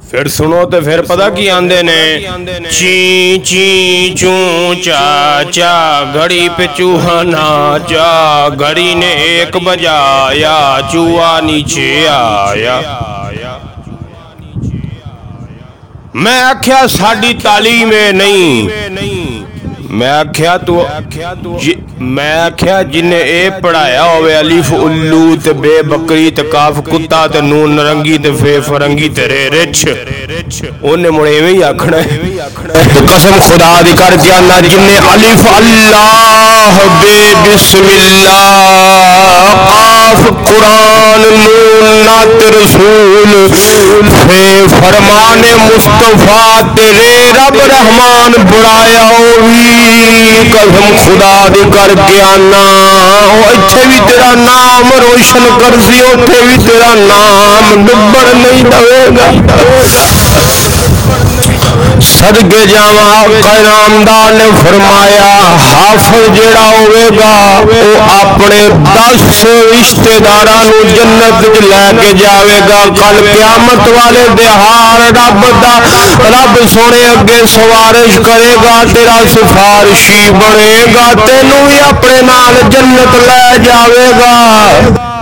پھر سنو تے پھر پتہ کی آندے نے چی چی چوں چا چا گھڑی پہ چوہا ناچا گھڑی نے ایک بجایا چوہا نیچے آیا میں آکھیا ساڈی تعلیم نہیں میں آکھیا جنہیں اے پڑھایا ہوئے الف الو تے بے بکری تے کاف کتا تے نون نرنگی تے فے فرنگی تے رے رچ انہیں مڑے میں ہی آکھنا ہے قسم خدا دی کر کے آنا جنہیں الف اللہ بے بسم اللہ قاف قرآن نون نات رسول فے فرمان مصطفیٰ تیرے رب رحمان بڑھایا ہوئی قسم خدا دی کر کے آنا اتھے بھی تیرا نام روشن کر سی اتھے بھی تیرا نام ڈبر نہیں دوے گا صدقے جاواں قیامدار نے فرمایا حافظ جڑا ہوئے گا وہ اپنے 10 رشتہ داراں نو جنت لے کے جاوے گا کل قیامت والے دہاڑ رب سونے اگے سفارش کرے گا تیرا سفارشی بنے گا تینوں بھی اپنے نال جنت لے جاوے گا